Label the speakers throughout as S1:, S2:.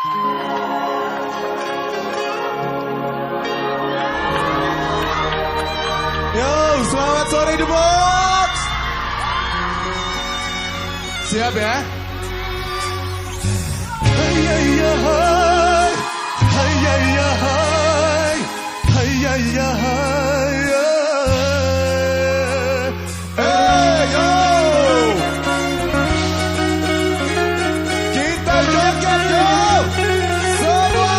S1: Yo, selamat sore The Box. Siap ya? Hai hai hai, hai hai hai, hai hai hai. Hey yo, kita joget yo, semua.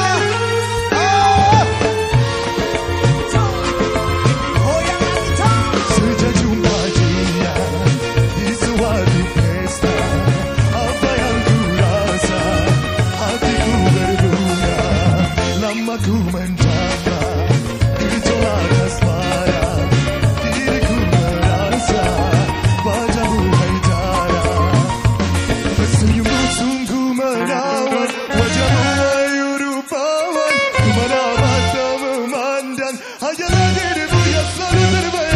S1: Sejak jumpa dia di suatu pesta, apa yang ku rasa, hatiku berbunga, namaku menjaga, gejolak asmara, diriku merasa wajahmu haidara, senyummu sungguh menawan, wajahmu ayu rupawan, kemana mata memandang, hanyalah dirimu yang selalu terbayang.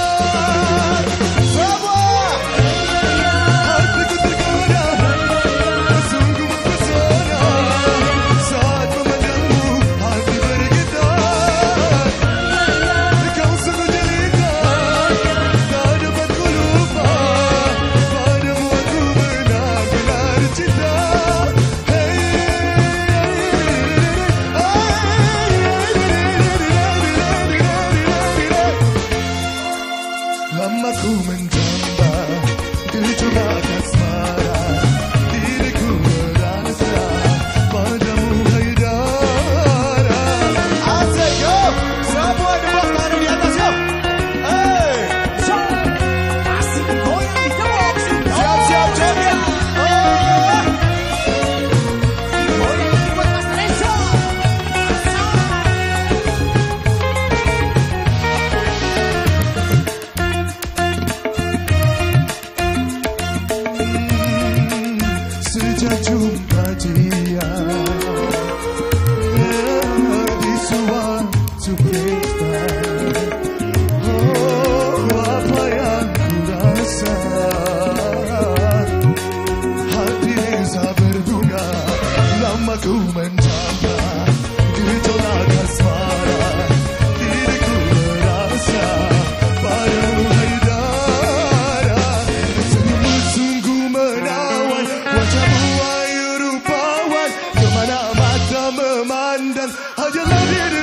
S1: Namaku menjamba, gejolak asmara, diriku merasa padamu haidara. Asik yo, semua The Box taruh di atas yo. Hey,
S2: Asik goyang di The Box.
S1: siap-siap joget.
S2: Goyang buat Mas Reza.
S1: Sejak jumpa dia di suatu pesta, oh apa yang ku rasa, hati rasa berbunga, namaku menjaga, gejolak asmara, diriku merasa padamu haidara, senyummu sungguh menawan, wajahmu ayu rupawan, kemana mata memandang, hanyalah dirimu